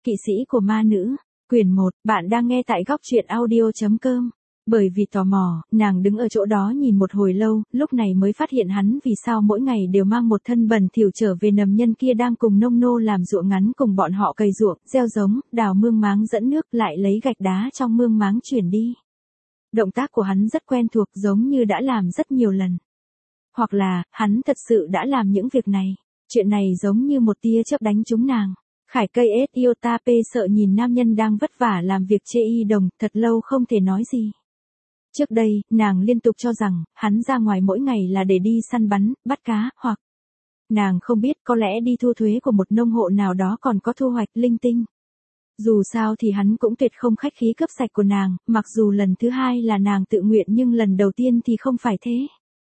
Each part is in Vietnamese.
Kỵ sĩ của ma nữ, quyển 1, bạn đang nghe tại góc truyện audio.com. Bởi vì tò mò, nàng đứng ở chỗ đó nhìn một hồi lâu, lúc này mới phát hiện hắn vì sao mỗi ngày đều mang một thân bẩn thỉu trở về nầm nhân kia đang cùng nông nô làm ruộng ngắn cùng bọn họ cày ruộng, gieo giống, đào mương máng dẫn nước lại lấy gạch đá trong mương máng chuyển đi. Động tác của hắn rất quen thuộc giống như đã làm rất nhiều lần. Hoặc là, hắn thật sự đã làm những việc này. Chuyện này giống như một tia chớp đánh trúng nàng. Khải cây Iotap sợ nhìn nam nhân đang vất vả làm việc chê y đồng, thật lâu không thể nói gì. Trước đây, nàng liên tục cho rằng, hắn ra ngoài mỗi ngày là để đi săn bắn, bắt cá, hoặc nàng không biết có lẽ đi thu thuế của một nông hộ nào đó còn có thu hoạch linh tinh. Dù sao thì hắn cũng tuyệt không khách khí cướp sạch của nàng, mặc dù lần thứ hai là nàng tự nguyện nhưng lần đầu tiên thì không phải thế.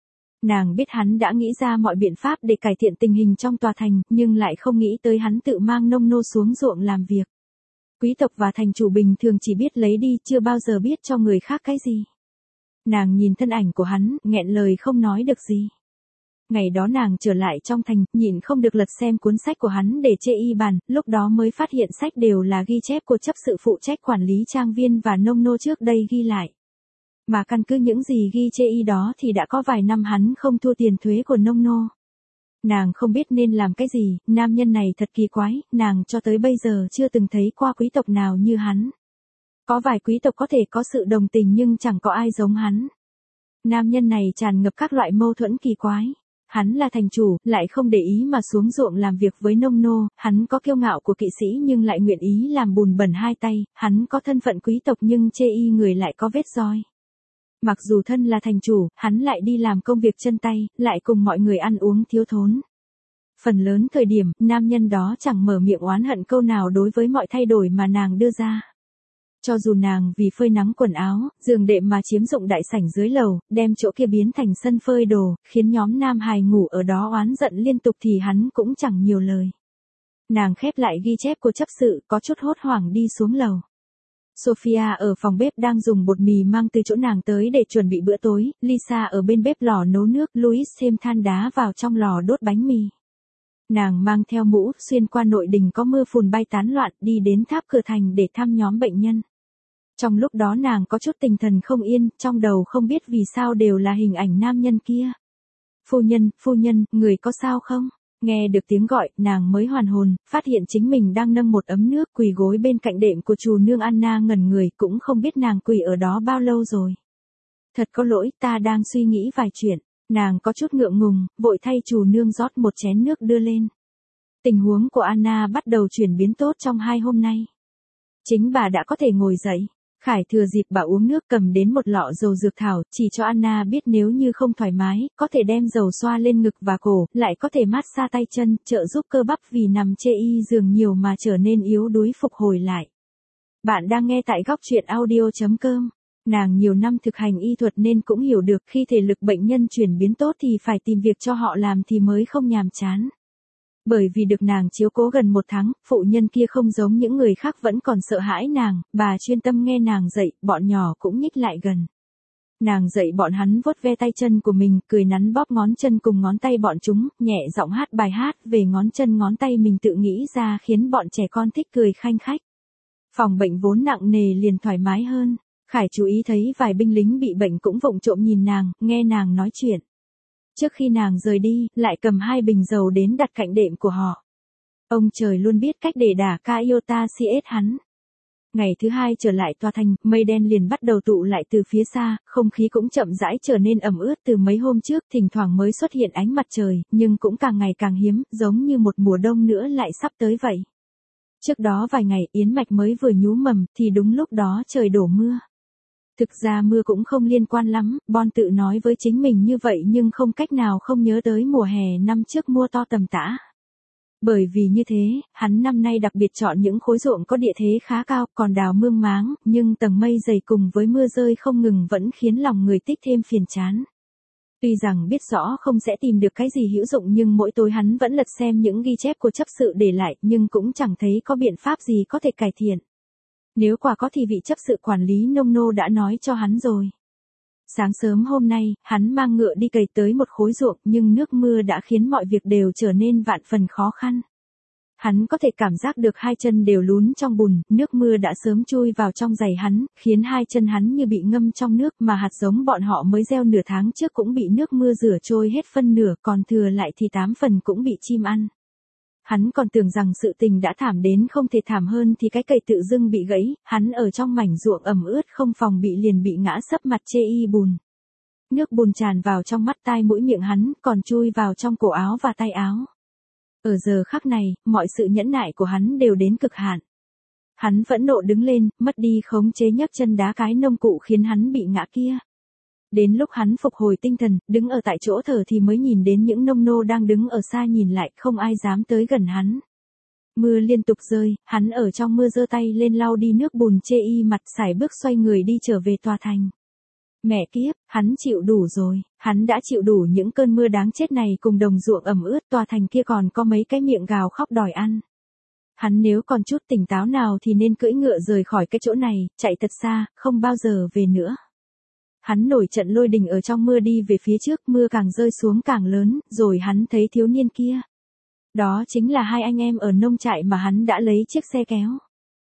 Nàng biết hắn đã nghĩ ra mọi biện pháp để cải thiện tình hình trong tòa thành, nhưng lại không nghĩ tới hắn tự mang nông nô xuống ruộng làm việc. Quý tộc và thành chủ bình thường chỉ biết lấy đi, chưa bao giờ biết cho người khác cái gì. Nàng nhìn thân ảnh của hắn, nghẹn lời không nói được gì. Ngày đó nàng trở lại trong thành, nhịn không được lật xem cuốn sách của hắn để chê y bàn, lúc đó mới phát hiện sách đều là ghi chép của chấp sự phụ trách quản lý trang viên và nông nô trước đây ghi lại. Mà căn cứ những gì ghi chê y đó thì đã có vài năm hắn không thu tiền thuế của nông nô. Nàng không biết nên làm cái gì, nam nhân này thật kỳ quái, nàng cho tới bây giờ chưa từng thấy qua quý tộc nào như hắn. Có vài quý tộc có thể có sự đồng tình nhưng chẳng có ai giống hắn. Nam nhân này tràn ngập các loại mâu thuẫn kỳ quái. Hắn là thành chủ, lại không để ý mà xuống ruộng làm việc với nông nô, hắn có kiêu ngạo của kỵ sĩ nhưng lại nguyện ý làm bùn bẩn hai tay, hắn có thân phận quý tộc nhưng chê y người lại có vết roi. Mặc dù thân là thành chủ, hắn lại đi làm công việc chân tay, lại cùng mọi người ăn uống thiếu thốn. Phần lớn thời điểm, nam nhân đó chẳng mở miệng oán hận câu nào đối với mọi thay đổi mà nàng đưa ra. Cho dù nàng vì phơi nắng quần áo, giường đệm mà chiếm dụng đại sảnh dưới lầu, đem chỗ kia biến thành sân phơi đồ, khiến nhóm nam hài ngủ ở đó oán giận liên tục thì hắn cũng chẳng nhiều lời. Nàng khép lại ghi chép của chấp sự, có chút hốt hoảng đi xuống lầu. Sophia ở phòng bếp đang dùng bột mì mang từ chỗ nàng tới để chuẩn bị bữa tối, Lisa ở bên bếp lò nấu nước, Louis thêm than đá vào trong lò đốt bánh mì. Nàng mang theo mũ, xuyên qua nội đình có mưa phùn bay tán loạn, đi đến tháp cửa thành để thăm nhóm bệnh nhân. Trong lúc đó nàng có chút tinh thần không yên, trong đầu không biết vì sao đều là hình ảnh nam nhân kia. Phu nhân, người có sao không? Nghe được tiếng gọi, nàng mới hoàn hồn, phát hiện chính mình đang nâng một ấm nước quỳ gối bên cạnh đệm của chủ nương Anna ngẩn người, cũng không biết nàng quỳ ở đó bao lâu rồi. Thật có lỗi, ta đang suy nghĩ vài chuyện. Nàng có chút ngượng ngùng, vội thay chủ nương rót một chén nước đưa lên. Tình huống của Anna bắt đầu chuyển biến tốt trong 2 hôm nay. Chính bà đã có thể ngồi dậy. Khải thừa dịp bà uống nước cầm đến một lọ dầu dược thảo, chỉ cho Anna biết nếu như không thoải mái, có thể đem dầu xoa lên ngực và cổ, lại có thể mát xa tay chân, trợ giúp cơ bắp vì nằm chê y giường nhiều mà trở nên yếu đuối phục hồi lại. Bạn đang nghe tại góc truyện audio.com. Nàng nhiều năm thực hành y thuật nên cũng hiểu được khi thể lực bệnh nhân chuyển biến tốt thì phải tìm việc cho họ làm thì mới không nhàm chán. Bởi vì được nàng chiếu cố gần 1 tháng, phụ nhân kia không giống những người khác vẫn còn sợ hãi nàng, bà chuyên tâm nghe nàng dạy, bọn nhỏ cũng nhích lại gần. Nàng dạy bọn hắn vuốt ve tay chân của mình, cười nắn bóp ngón chân cùng ngón tay bọn chúng, nhẹ giọng hát bài hát về ngón chân ngón tay mình tự nghĩ ra khiến bọn trẻ con thích cười khanh khách. Phòng bệnh vốn nặng nề liền thoải mái hơn. Khải chú ý thấy vài binh lính bị bệnh cũng vụng trộm nhìn nàng, nghe nàng nói chuyện. Trước khi nàng rời đi, lại cầm 2 bình dầu đến đặt cạnh đệm của họ. Ông trời luôn biết cách để đả Iota CS hắn. Ngày thứ 2 trở lại tòa thành, mây đen liền bắt đầu tụ lại từ phía xa, không khí cũng chậm rãi trở nên ẩm ướt từ mấy hôm trước, thỉnh thoảng mới xuất hiện ánh mặt trời, nhưng cũng càng ngày càng hiếm, giống như một mùa đông nữa lại sắp tới vậy. Trước đó vài ngày, yến mạch mới vừa nhú mầm, thì đúng lúc đó trời đổ mưa. Thực ra mưa cũng không liên quan lắm, Bon tự nói với chính mình như vậy nhưng không cách nào không nhớ tới mùa hè năm trước mưa to tầm tã. Bởi vì như thế, hắn năm nay đặc biệt chọn những khối ruộng có địa thế khá cao, còn đào mương máng, nhưng tầng mây dày cùng với mưa rơi không ngừng vẫn khiến lòng người tích thêm phiền chán. Tuy rằng biết rõ không sẽ tìm được cái gì hữu dụng nhưng mỗi tối hắn vẫn lật xem những ghi chép của chấp sự để lại nhưng cũng chẳng thấy có biện pháp gì có thể cải thiện. Nếu quả có thì vị chấp sự quản lý nông nô đã nói cho hắn rồi. Sáng sớm hôm nay, hắn mang ngựa đi cày tới một khối ruộng nhưng nước mưa đã khiến mọi việc đều trở nên vạn phần khó khăn. Hắn có thể cảm giác được hai chân đều lún trong bùn, nước mưa đã sớm chui vào trong giày hắn, khiến hai chân hắn như bị ngâm trong nước, mà hạt giống bọn họ mới gieo nửa tháng trước cũng bị nước mưa rửa trôi hết phân nửa, còn thừa lại thì 8 phần cũng bị chim ăn. Hắn còn tưởng rằng sự tình đã thảm đến không thể thảm hơn thì cái cày tự dưng bị gãy, hắn ở trong mảnh ruộng ẩm ướt không phòng bị liền bị ngã sấp mặt chê y bùn. Nước bùn tràn vào trong mắt tai mũi miệng hắn, còn chui vào trong cổ áo và tay áo. Ở giờ khắc này, mọi sự nhẫn nại của hắn đều đến cực hạn. Hắn phẫn nộ đứng lên, mất đi khống chế nhấc chân đá cái nông cụ khiến hắn bị ngã kia. Đến lúc hắn phục hồi tinh thần, đứng ở tại chỗ thở thì mới nhìn đến những nông nô đang đứng ở xa nhìn lại, không ai dám tới gần hắn. Mưa liên tục rơi, hắn ở trong mưa giơ tay lên lau đi nước bùn chê y mặt, sải bước xoay người đi trở về tòa thành. Mẹ kiếp, hắn chịu đủ rồi, hắn đã chịu đủ những cơn mưa đáng chết này cùng đồng ruộng ẩm ướt, tòa thành kia còn có mấy cái miệng gào khóc đòi ăn. Hắn nếu còn chút tỉnh táo nào thì nên cưỡi ngựa rời khỏi cái chỗ này, chạy thật xa, không bao giờ về nữa. Hắn nổi trận lôi đình ở trong mưa đi về phía trước, mưa càng rơi xuống càng lớn, rồi hắn thấy thiếu niên kia. Đó chính là hai anh em ở nông trại mà hắn đã lấy chiếc xe kéo.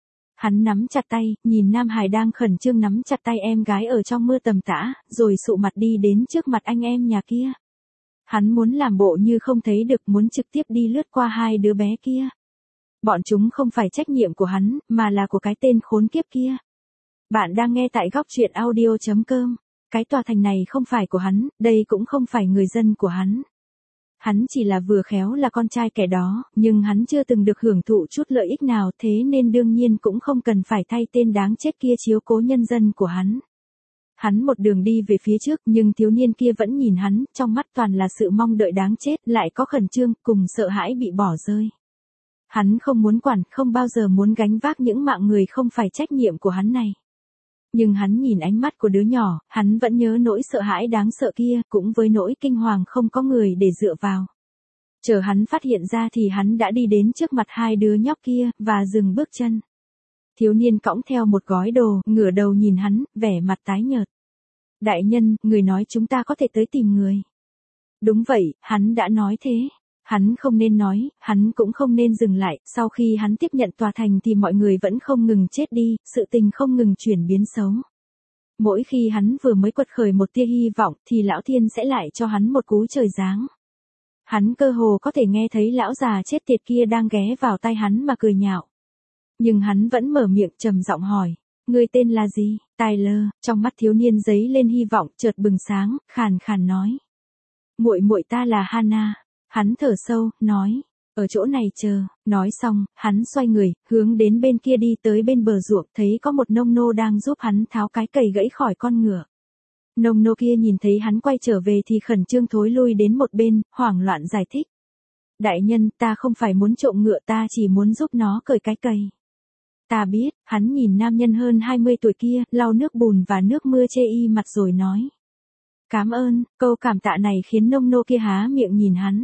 Hắn nắm chặt tay, nhìn Nam Hải đang khẩn trương nắm chặt tay em gái ở trong mưa tầm tã, rồi sụ mặt đi đến trước mặt anh em nhà kia. Hắn muốn làm bộ như không thấy được, muốn trực tiếp đi lướt qua hai đứa bé kia. Bọn chúng không phải trách nhiệm của hắn, mà là của cái tên khốn kiếp kia. Bạn đang nghe tại góc truyện audio.com. Cái tòa thành này không phải của hắn, đây cũng không phải người dân của hắn. Hắn chỉ là vừa khéo là con trai kẻ đó, nhưng hắn chưa từng được hưởng thụ chút lợi ích nào, thế nên đương nhiên cũng không cần phải thay tên đáng chết kia chiếu cố nhân dân của hắn. Hắn một đường đi về phía trước, nhưng thiếu niên kia vẫn nhìn hắn, trong mắt toàn là sự mong đợi đáng chết, lại có khẩn trương, cùng sợ hãi bị bỏ rơi. Hắn không muốn quản, không bao giờ muốn gánh vác những mạng người không phải trách nhiệm của hắn này. Nhưng hắn nhìn ánh mắt của đứa nhỏ, hắn vẫn nhớ nỗi sợ hãi đáng sợ kia, cũng với nỗi kinh hoàng không có người để dựa vào. Chờ hắn phát hiện ra thì hắn đã đi đến trước mặt hai đứa nhóc kia, và dừng bước chân. Thiếu niên cõng theo một gói đồ, ngửa đầu nhìn hắn, vẻ mặt tái nhợt. Đại nhân, người nói chúng ta có thể tới tìm người. Đúng vậy, hắn đã nói thế. Hắn không nên nói, hắn cũng không nên dừng lại, sau khi hắn tiếp nhận tòa thành thì mọi người vẫn không ngừng chết đi, sự tình không ngừng chuyển biến xấu. Mỗi khi hắn vừa mới quật khởi một tia hy vọng thì lão thiên sẽ lại cho hắn một cú trời giáng. Hắn cơ hồ có thể nghe thấy lão già chết tiệt kia đang ghé vào tai hắn mà cười nhạo. Nhưng hắn vẫn mở miệng trầm giọng hỏi, người tên là gì? Tyler, trong mắt thiếu niên giấy lên hy vọng, chợt bừng sáng, khàn khàn nói. Muội muội ta là Hannah. Hắn thở sâu, nói, ở chỗ này chờ, nói xong, hắn xoay người, hướng đến bên kia đi tới bên bờ ruộng, thấy có một nông nô đang giúp hắn tháo cái cày gãy khỏi con ngựa. Nông nô kia nhìn thấy hắn quay trở về thì khẩn trương thối lui đến một bên, hoảng loạn giải thích. Đại nhân, ta không phải muốn trộm ngựa, ta chỉ muốn giúp nó cởi cái cày. Ta biết, hắn nhìn nam nhân hơn 20 tuổi kia, lau nước bùn và nước mưa chê y mặt rồi nói. Cảm ơn, câu cảm tạ này khiến nông nô kia há miệng nhìn hắn.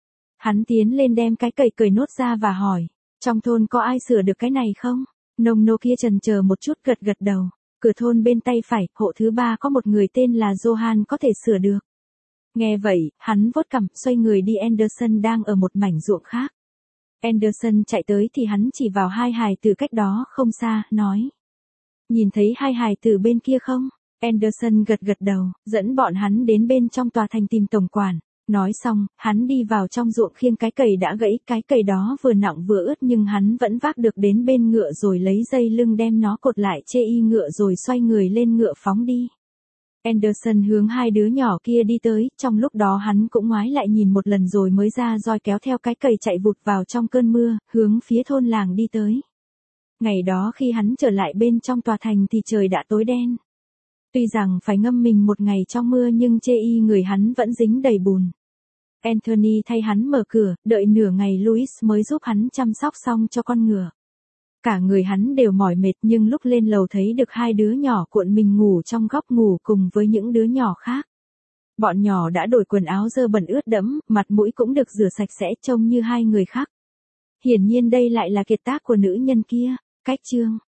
Hắn tiến lên đem cái cày cởi nốt ra và hỏi, trong thôn có ai sửa được cái này không? Nông nô kia chần chờ một chút gật gật đầu, cửa thôn bên tay phải, hộ thứ 3 có một người tên là Johan có thể sửa được. Nghe vậy, hắn vuốt cằm, xoay người đi Anderson đang ở một mảnh ruộng khác. Anderson chạy tới thì hắn chỉ vào hai hài tử cách đó không xa, nói. Nhìn thấy hai hài tử bên kia không? Anderson gật gật đầu, dẫn bọn hắn đến bên trong tòa thành tìm tổng quản. Nói xong, hắn đi vào trong ruộng khiêng cái cày đã gãy, cái cày đó vừa nặng vừa ướt nhưng hắn vẫn vác được đến bên ngựa rồi lấy dây lưng đem nó cột lại chê y ngựa rồi xoay người lên ngựa phóng đi. Anderson hướng hai đứa nhỏ kia đi tới, trong lúc đó hắn cũng ngoái lại nhìn một lần rồi mới ra roi kéo theo cái cày chạy vụt vào trong cơn mưa, hướng phía thôn làng đi tới. Ngày đó khi hắn trở lại bên trong tòa thành thì trời đã tối đen. Tuy rằng phải ngâm mình một ngày trong mưa nhưng chê y người hắn vẫn dính đầy bùn. Anthony thay hắn mở cửa, đợi nửa ngày Louis mới giúp hắn chăm sóc xong cho con ngựa. Cả người hắn đều mỏi mệt nhưng lúc lên lầu thấy được hai đứa nhỏ cuộn mình ngủ trong góc ngủ cùng với những đứa nhỏ khác. Bọn nhỏ đã đổi quần áo dơ bẩn ướt đẫm, mặt mũi cũng được rửa sạch sẽ trông như hai người khác. Hiển nhiên đây lại là kiệt tác của nữ nhân kia. Cách chương